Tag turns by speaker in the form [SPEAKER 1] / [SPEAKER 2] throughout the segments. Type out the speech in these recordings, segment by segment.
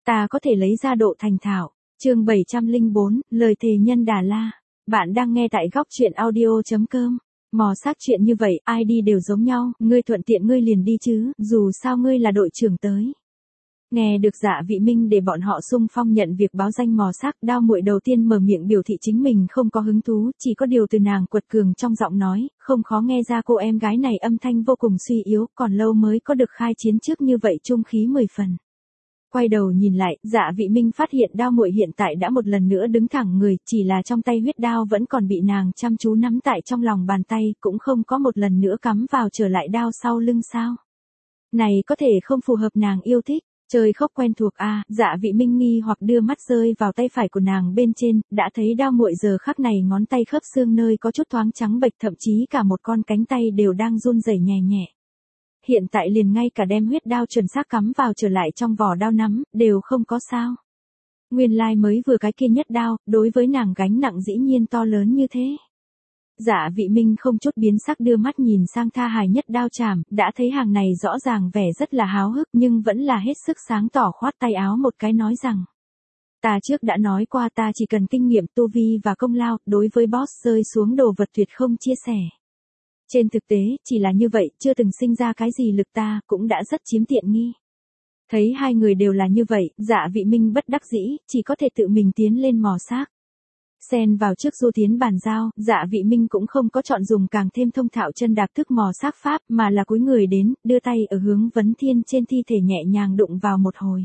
[SPEAKER 1] Ta có thể lấy ra độ thành thạo. Chương 704, lời thề nhân Đà La. Bạn đang nghe tại góc truyện audio.com. Mò xác chuyện như vậy, ai đi đều giống nhau, ngươi thuận tiện ngươi liền đi chứ, dù sao ngươi là đội trưởng tới. Nghe được Dạ Vị Minh để bọn họ xung phong nhận việc báo danh mò xác, Đao Muội đầu tiên mở miệng biểu thị chính mình không có hứng thú, chỉ có điều từ nàng quật cường trong giọng nói, không khó nghe ra cô em gái này âm thanh vô cùng suy yếu, còn lâu mới có được khai chiến trước như vậy trung khí 10 phần. Quay đầu nhìn lại, Dạ Vị Minh phát hiện Đao Muội hiện tại đã một lần nữa đứng thẳng người, chỉ là trong tay huyết đao vẫn còn bị nàng chăm chú nắm tại trong lòng bàn tay, cũng không có một lần nữa cắm vào trở lại đao sau lưng sao. Này có thể không phù hợp nàng yêu thích. Chơi khóc quen thuộc a. Dạ Vị Minh nghi hoặc đưa mắt rơi vào tay phải của nàng bên trên, đã thấy Đao Muội giờ khắc này ngón tay khớp xương nơi có chút thoáng trắng bệch, thậm chí cả một con cánh tay đều đang run rẩy nhẹ nhẹ. Hiện tại liền ngay cả đem huyết đao chuẩn xác cắm vào trở lại trong vỏ đao nắm, đều không có sao. Nguyên lai mới vừa cái kia nhất đao, đối với nàng gánh nặng dĩ nhiên to lớn như thế. Dạ Vị Minh không chút biến sắc đưa mắt nhìn sang Tha Hài nhất đao chảm, đã thấy hàng này rõ ràng vẻ rất là háo hức nhưng vẫn là hết sức sáng tỏ khoát tay áo một cái nói rằng. Ta trước đã nói qua ta chỉ cần kinh nghiệm tu vi và công lao, đối với boss rơi xuống đồ vật tuyệt không chia sẻ. Trên thực tế, chỉ là như vậy, chưa từng sinh ra cái gì lực ta, cũng đã rất chiếm tiện nghi. Thấy hai người đều là như vậy, Dạ Vị Minh bất đắc dĩ, chỉ có thể tự mình tiến lên mò xác. Xen vào trước du tiến bàn giao, Dạ Vị Minh cũng không có chọn dùng càng thêm thông thạo chân đạp thức mò xác pháp, mà là cúi người đến, đưa tay ở hướng vấn thiên trên thi thể nhẹ nhàng đụng vào một hồi.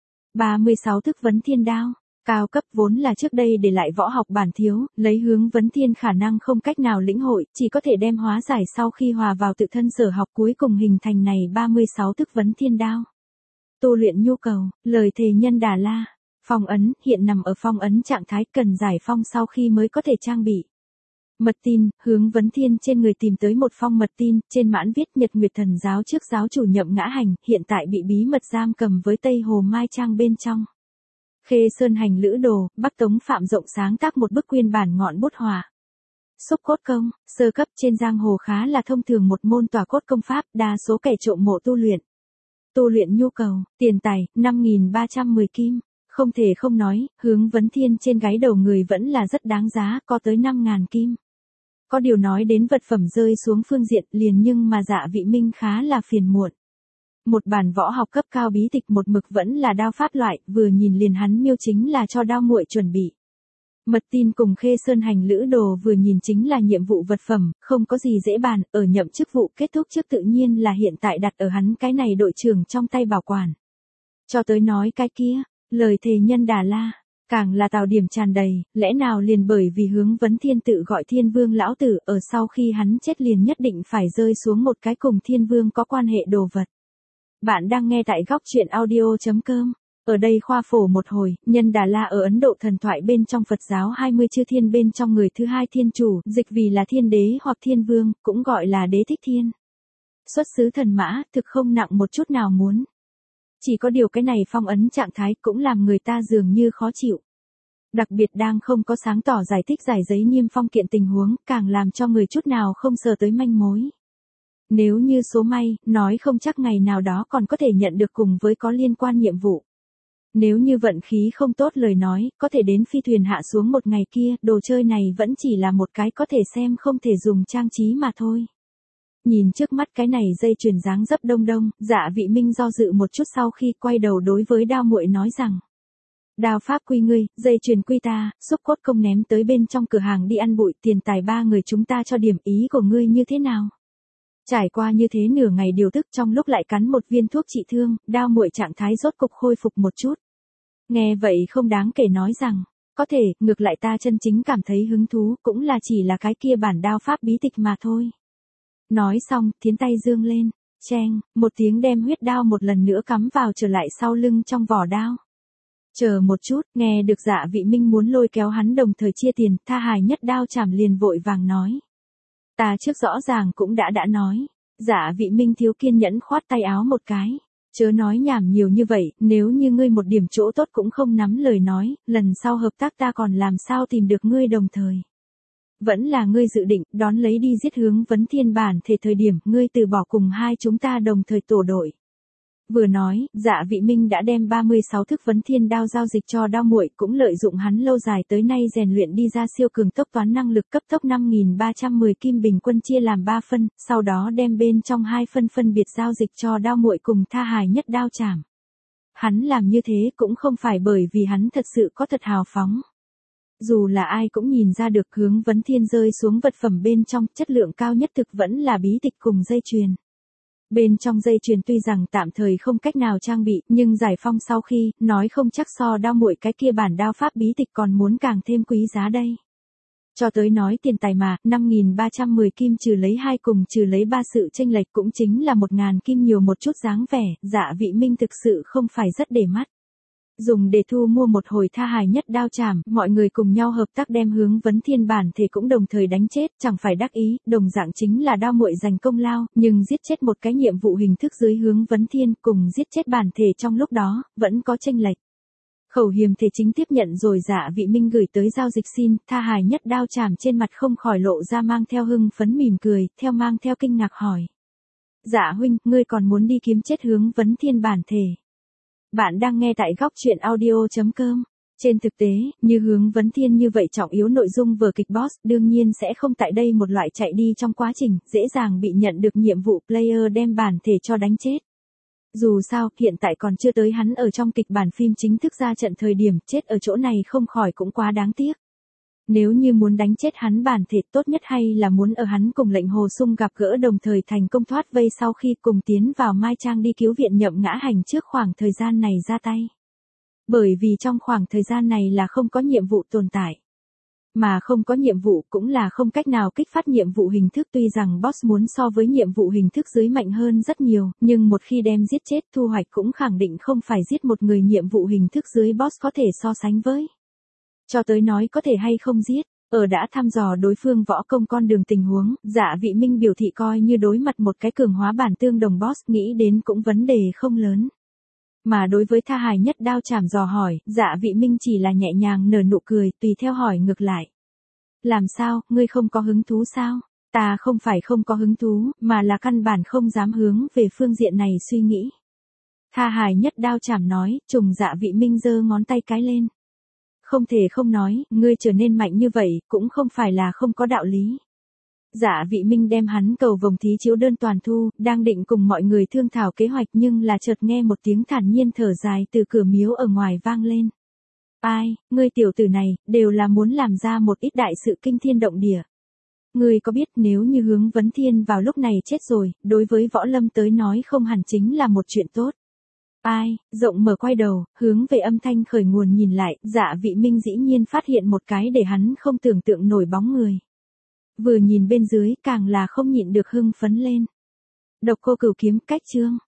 [SPEAKER 1] 36 thức vấn thiên đao, cao cấp vốn là trước đây để lại võ học bản thiếu, lấy hướng vấn thiên khả năng không cách nào lĩnh hội, chỉ có thể đem hóa giải sau khi hòa vào tự thân sở học cuối cùng hình thành này 36 thức vấn thiên đao. Tu luyện nhu cầu, lời thề nhân Đà La. Phong ấn, hiện nằm ở phong ấn trạng thái, cần giải phong sau khi mới có thể trang bị. Mật tin, hướng vấn thiên trên người tìm tới một phong mật tin, trên mãn viết Nhật Nguyệt Thần giáo trước giáo chủ Nhậm Ngã Hành, hiện tại bị bí mật giam cầm với Tây Hồ Mai Trang bên trong. Khê Sơn Hành Lữ Đồ, Bắc Tống Phạm Rộng sáng tác một bức quyên bản ngọn bút họa. Xúc cốt công, sơ cấp trên giang hồ khá là thông thường một môn tỏa cốt công pháp, đa số kẻ trộm mộ tu luyện. Tu luyện nhu cầu, tiền tài, 5.310 kim. Không thể không nói, hướng vấn thiên trên gáy đầu người vẫn là rất đáng giá, có tới 5.000 kim. Có điều nói đến vật phẩm rơi xuống phương diện liền nhưng mà Dạ Vị Minh khá là phiền muộn. Một bản võ học cấp cao bí tịch một mực vẫn là đao pháp loại, vừa nhìn liền hắn miêu chính là cho Đao Muội chuẩn bị. Mật tin cùng Khê Sơn Hành Lữ Đồ vừa nhìn chính là nhiệm vụ vật phẩm, không có gì dễ bàn, ở nhậm chức vụ kết thúc trước tự nhiên là hiện tại đặt ở hắn cái này đội trưởng trong tay bảo quản. Cho tới nói cái kia. Lời thề nhân Đà La, càng là tào điểm tràn đầy, lẽ nào liền bởi vì hướng vấn thiên tự gọi Thiên Vương lão tử, ở sau khi hắn chết liền nhất định phải rơi xuống một cái cùng Thiên Vương có quan hệ đồ vật. Bạn đang nghe tại góc truyện audio.com. Ở đây khoa phổ một hồi, nhân Đà La ở Ấn Độ thần thoại bên trong Phật giáo 20 chư thiên bên trong người thứ hai thiên chủ, dịch vì là thiên đế hoặc thiên vương, cũng gọi là đế thích thiên. Xuất xứ thần mã, thực không nặng một chút nào muốn. Chỉ có điều cái này phong ấn trạng thái cũng làm người ta dường như khó chịu. Đặc biệt đang không có sáng tỏ giải thích giải giấy niêm phong kiện tình huống, càng làm cho người chút nào không sờ tới manh mối. Nếu như số may, nói không chắc ngày nào đó còn có thể nhận được cùng với có liên quan nhiệm vụ. Nếu như vận khí không tốt lời nói, có thể đến phi thuyền hạ xuống một ngày kia, đồ chơi này vẫn chỉ là một cái có thể xem không thể dùng trang trí mà thôi. Nhìn trước mắt cái này dây chuyền dáng dấp đông đông, Dạ Vị Minh do dự một chút sau khi quay đầu đối với Đao Muội nói rằng. Đao pháp quy ngươi, dây chuyền quy ta, xúc cốt công ném tới bên trong cửa hàng đi ăn bụi, tiền tài ba người chúng ta cho điểm, ý của ngươi như thế nào? Trải qua như thế nửa ngày điều tức trong lúc lại cắn một viên thuốc trị thương, Đao Muội trạng thái rốt cục khôi phục một chút. Nghe vậy không đáng kể nói rằng, có thể, ngược lại ta chân chính cảm thấy hứng thú, cũng là chỉ là cái kia bản đao pháp bí tịch mà thôi. Nói xong, thiến tay dương lên, cheng, một tiếng đem huyết đao một lần nữa cắm vào trở lại sau lưng trong vỏ đao. Chờ một chút, nghe được Dạ Vị Minh muốn lôi kéo hắn đồng thời chia tiền, Tha Hài nhất đao chảm liền vội vàng nói. Ta trước rõ ràng cũng đã nói. Dạ Vị Minh thiếu kiên nhẫn khoát tay áo một cái. Chớ nói nhảm nhiều như vậy, nếu như ngươi một điểm chỗ tốt cũng không nắm lời nói, lần sau hợp tác ta còn làm sao tìm được ngươi đồng thời. Vẫn là ngươi dự định, đón lấy đi giết hướng vấn thiên bản thể thời điểm, ngươi từ bỏ cùng hai chúng ta đồng thời tổ đội. Vừa nói, Dạ Vị Minh đã đem 36 thức vấn thiên đao giao dịch cho đao muội, cũng lợi dụng hắn lâu dài tới nay rèn luyện đi ra siêu cường tốc toán năng lực cấp tốc 5310 kim bình quân chia làm 3 phân, sau đó đem bên trong 2 phân phân biệt giao dịch cho đao muội cùng Tha Hài Nhất đao trảm. Hắn làm như thế cũng không phải bởi vì hắn thật sự có thật hào phóng. Dù là ai cũng nhìn ra được hướng vấn thiên rơi xuống vật phẩm bên trong, chất lượng cao nhất thực vẫn là bí tịch cùng dây chuyền. Bên trong dây chuyền tuy rằng tạm thời không cách nào trang bị, nhưng giải phong sau khi, nói không chắc so đao muội cái kia bản đao pháp bí tịch còn muốn càng thêm quý giá đây. Cho tới nói tiền tài mà, 5310 kim trừ lấy 2 cùng trừ lấy 3 sự chênh lệch cũng chính là 1000 kim nhiều một chút dáng vẻ, Dạ Vị Minh thực sự không phải rất để mắt. Dùng để thu mua một hồi Tha Hài Nhất đao trảm, mọi người cùng nhau hợp tác đem hướng vấn thiên bản thể cũng đồng thời đánh chết, chẳng phải đắc ý, đồng dạng chính là đao muội giành công lao, nhưng giết chết một cái nhiệm vụ hình thức dưới hướng vấn thiên cùng giết chết bản thể trong lúc đó, vẫn có chênh lệch. Khẩu hiềm thể chính tiếp nhận rồi Dạ Vị Minh gửi tới giao dịch xin, Tha Hài Nhất đao trảm trên mặt không khỏi lộ ra mang theo hưng phấn mỉm cười, theo mang theo kinh ngạc hỏi. Dạ huynh, ngươi còn muốn đi kiếm chết hướng vấn thiên bản thể. Bạn đang nghe tại góc truyện audio.com. Trên thực tế, như hướng vấn thiên như vậy trọng yếu nội dung vở kịch boss đương nhiên sẽ không tại đây một loại chạy đi trong quá trình, dễ dàng bị nhận được nhiệm vụ player đem bản thể cho đánh chết. Dù sao, hiện tại còn chưa tới hắn ở trong kịch bản phim chính thức ra trận thời điểm, chết ở chỗ này không khỏi cũng quá đáng tiếc. Nếu như muốn đánh chết hắn bản thể tốt nhất hay là muốn ở hắn cùng lệnh Hồ Sung gặp gỡ đồng thời thành công thoát vây sau khi cùng tiến vào Mai Trang đi cứu viện Nhậm Ngã Hành trước khoảng thời gian này ra tay. Bởi vì trong khoảng thời gian này là không có nhiệm vụ tồn tại. Mà không có nhiệm vụ cũng là không cách nào kích phát nhiệm vụ hình thức, tuy rằng boss muốn so với nhiệm vụ hình thức dưới mạnh hơn rất nhiều, nhưng một khi đem giết chết thu hoạch cũng khẳng định không phải giết một người nhiệm vụ hình thức dưới boss có thể so sánh với. Cho tới nói có thể hay không giết, ở đã thăm dò đối phương võ công con đường tình huống, Dạ Vị Minh biểu thị coi như đối mặt một cái cường hóa bản tương đồng boss nghĩ đến cũng vấn đề không lớn. Mà đối với Tha Hài Nhất đao trảm dò hỏi, Dạ Vị Minh chỉ là nhẹ nhàng nở nụ cười, tùy theo hỏi ngược lại. Làm sao, ngươi không có hứng thú sao? Ta không phải không có hứng thú, mà là căn bản không dám hướng về phương diện này suy nghĩ. Tha Hài Nhất đao trảm nói, trùng Dạ Vị Minh giơ ngón tay cái lên. Không thể không nói, ngươi trở nên mạnh như vậy, cũng không phải là không có đạo lý. Dạ Vị Minh đem hắn cầu vồng thí chiếu đơn toàn thu, đang định cùng mọi người thương thảo kế hoạch nhưng là chợt nghe một tiếng thản nhiên thở dài từ cửa miếu ở ngoài vang lên. Ai, ngươi tiểu tử này, đều là muốn làm ra một ít đại sự kinh thiên động địa. Ngươi có biết nếu như hướng vấn thiên vào lúc này chết rồi, đối với võ lâm tới nói không hẳn chính là một chuyện tốt. Ai, rộng mở quay đầu, hướng về âm thanh khởi nguồn nhìn lại, Dạ Vị Minh dĩ nhiên phát hiện một cái để hắn không tưởng tượng nổi bóng người. Vừa nhìn bên dưới càng là không nhịn được hưng phấn lên. Độc Cô Cửu Kiếm cách chương.